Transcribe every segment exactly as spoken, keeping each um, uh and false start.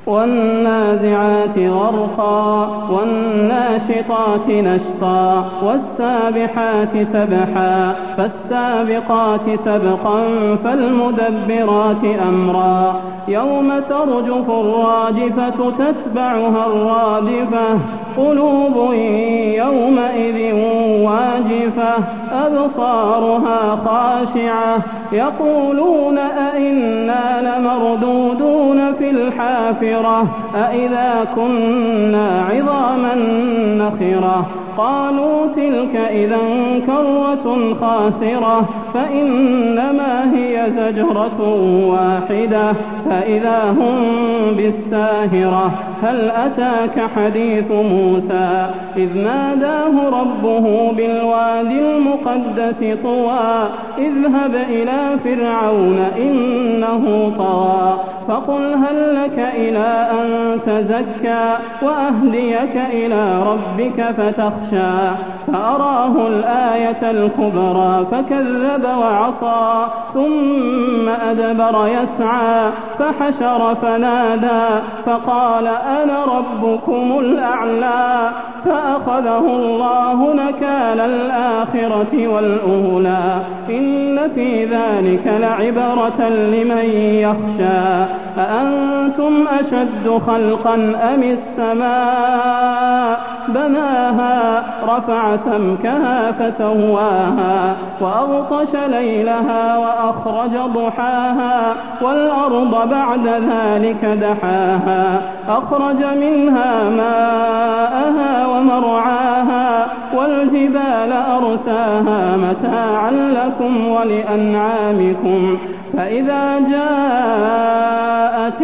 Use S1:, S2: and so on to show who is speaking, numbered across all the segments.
S1: والنازعات غرقا والناشطات نشطا والسابحات سبحا فالسابقات سبقا فالمدبرات أمرا يوم ترجف الراجفة تتبعها الرادفة قلوب يومئذ واجفة أبصارها خاشعة يقولون أئنا لمردودون في الحافرة أئذا كنا عظاما نخرة قالوا تلك إذا كرة خاسرة فإنما هي زجرة واحدة فإذا هم بالساهرة هل أتاك حديث موسى إذ ناداه ربه بالوادي المقدس طوى اذهب إلى فرعون إنه طغى فقل هل لك إلى أن تزكى وأهديك إلى ربك فتخشى فأراه الآية الكبرى فكذب وعصى ثم أدبر يسعى فحشر فنادى فقال أنا ربكم الأعلى فأخذه الله نكال الآخرة والأولى إن في ذلك لعبرة لمن يخشى أأنتم أشد خلقا أم السماء بناها رفع سمكها فسواها وأغطش ليلها وأخرج ضحاها والأرض بعد ذلك دحاها أخرج منها ماءها ومرعاها والجبال أرساها متاعا لكم ولأنعامكم فإذا جاءت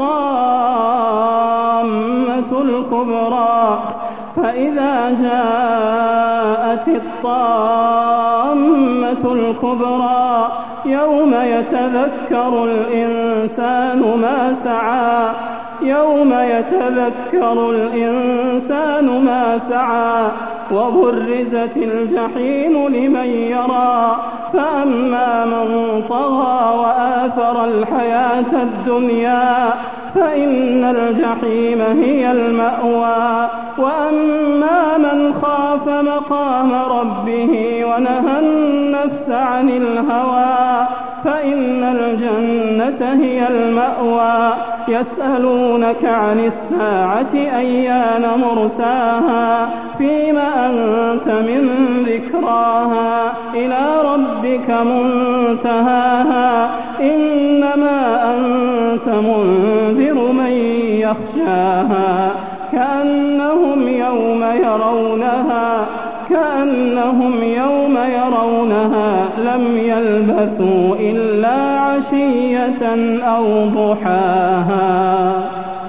S1: الطامة الكبرى فإذا جاءت الطامة الكبرى يوم يتذكر الإنسان ما سعى يوم يتذكر الإنسان ما سعى وبرزت الجحيم لمن يرى فأما من طغى وآثر الحياة الدنيا فإن الجحيم هي المأوى وأما من خاف مقام ربه ونهى النفس عن الهوى فإن الجنة هي المأوى يسألونك عن الساعة أيان مرساها فيما أنت من ذكراها إلى ربك منتهاها إنما أنت منذر من يخشاها كأنهم يوم يرونها كأنهم يوم يرونها لم يلبثوا إلا عشية أو ضحاها.